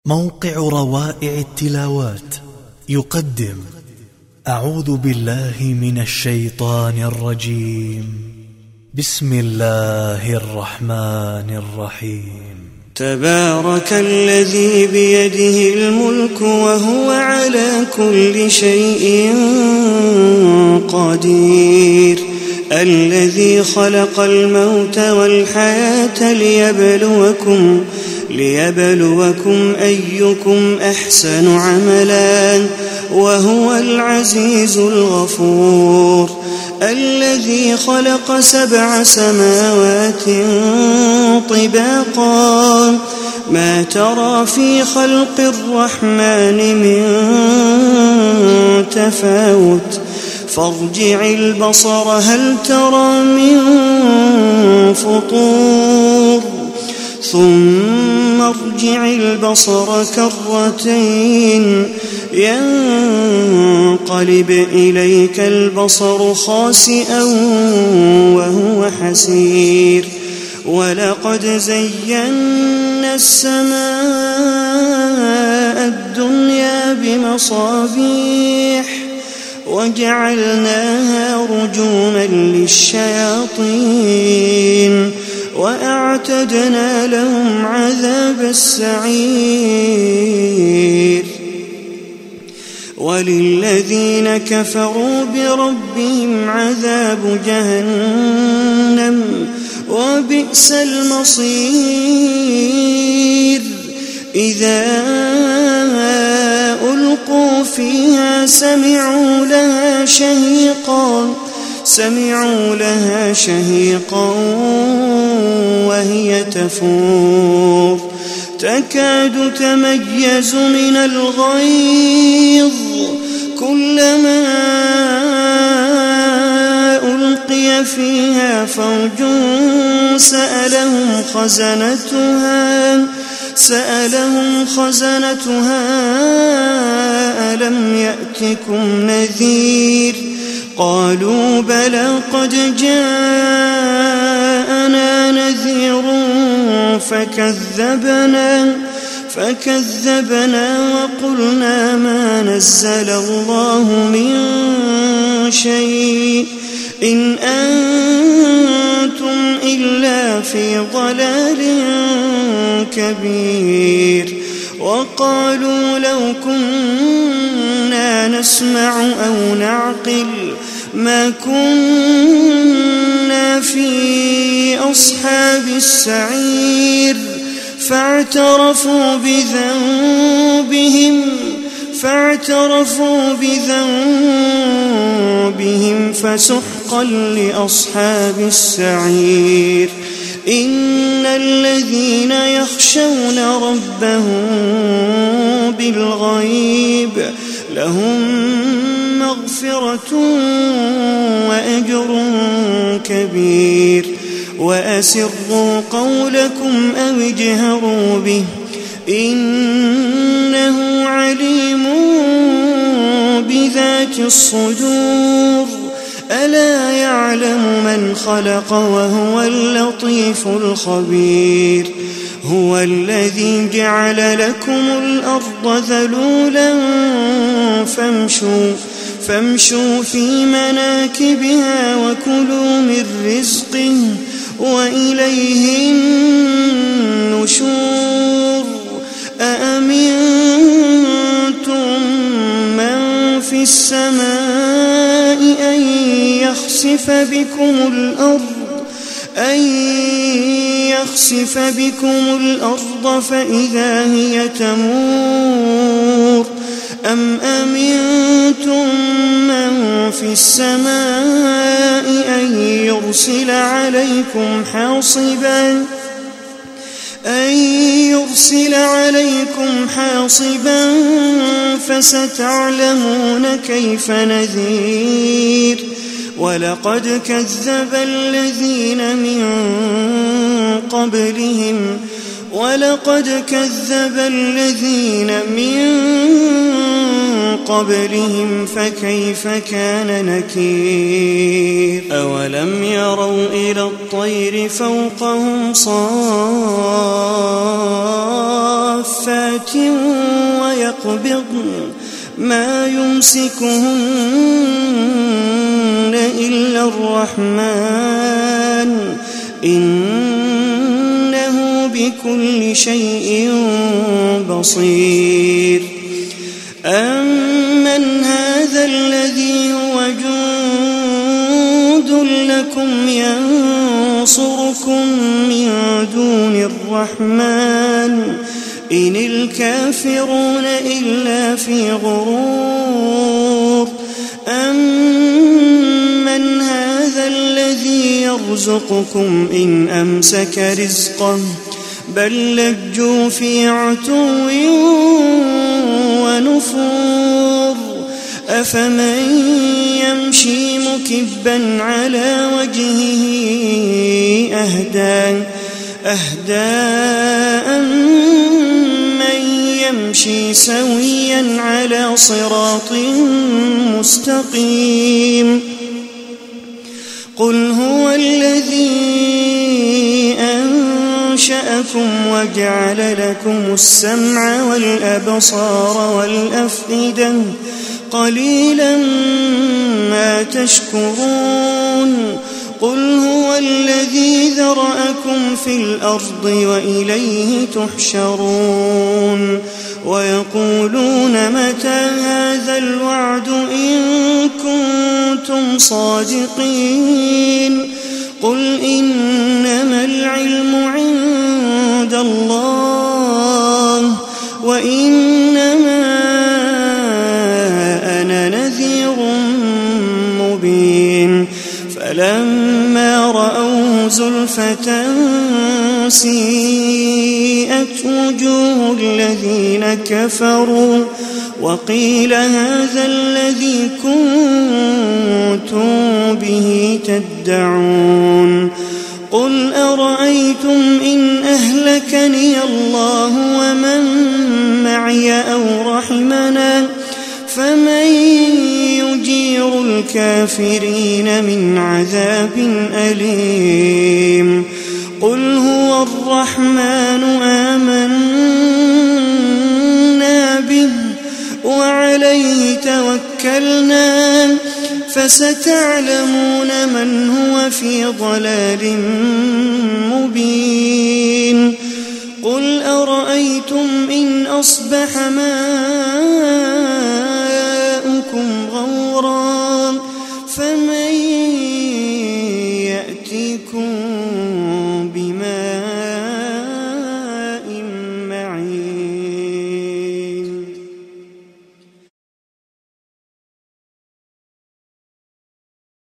موقع روائع التلاوات يقدم أعوذ بالله من الشيطان الرجيم. بسم الله الرحمن الرحيم. تبارك الذي بيده الملك وهو على كل شيء قدير، الذي خلق الموت والحياة ليبلوكم أيكم أحسن عملا وهو العزيز الغفور، الذي خلق 7 سماوات طباقا ما ترى في خلق الرحمن من تفاوت، فارجع البصر هل ترى من فطور، ثم ارجع البصر كرتين ينقلب إليك البصر خاسئا وهو حسير، ولقد زينا السماء الدنيا بمصابيح وجعلناها رجوما للشياطين وأعتدنا لهم عذاب السعير، وللذين كفروا بربهم عذاب جهنم وبئس المصير، إذا ألقوا فيها سمعوا لها شهيقا وهي تفور، تكاد تميز من الغيظ، كلما ألقي فيها فوج سألهم خزنتها ألم يأتكم نذير، قالوا بلى قد جاءنا نذير فكذبنا وقلنا ما نزل الله من شيء إن أنتم إلا في ضلال كبير، وقالوا لو كنا نسمع أو نعقل ما كنا في أصحاب السعير، فاعترفوا بذنبهم فسحقا لأصحاب السعير، إن الذين يخشون ربهم بالغيب لهم مغفرة وأجر كبير، وأسروا قولكم أو اجهروا به إنه عليم بذات الصدور، ألا يعلم من خلق وهو اللطيف الخبير، هو الذي جعل لكم الأرض ذلولا فامشوا في مناكبها وكلوا من رزقه وإليه النشور، أأمنتم من في السماء أن يخسف بكم الأرض فإذا هي تمور، أم أمنتم من في السماء أن يرسل عليكم حاصبا فستعلمون كيف نذير، ولقد كذب الذين من قبلهم فكيف كان نكير أولم يروا إلى الطير فوقهم صافات ويقبضن ما يمسكهن إلا الرحمن إنه بكل شيء بصير أمن هذا الذي هو جند لكم ينصركم من دون الرحمن إن الكافرون إلا في غرور أمن هذا الذي يرزقكم إن أمسك رزقه بل لجوا في عتو ونفور أفمن يمشي مكبا على وجهه أهدى من يمشي سويا على صراط مستقيم قل هو الذي أنشأكم وجعل لكم السمع والأبصار والأفئدة قليلا ما تشكرون قل هو الذي ذرأكم في الأرض وإليه تحشرون ويقولون متى هذا الوعد إن كنتم صادقين قل إنما العلم عند الله وإنما أنا نذير مبين فلما رأوه زلفة سيئت وجوه الذين كفروا وقيل هذا الذي كنتم به تدعون قل أرأيتم إن أهلكني الله ومن معي أو رحمنا فمن يجير الكافرين من عذاب أليم قل هو الرحمن آمنا به وعليه توكلنا فستعلمون من هو في ضلال مبين قل أرأيتم إن أصبح ماؤكم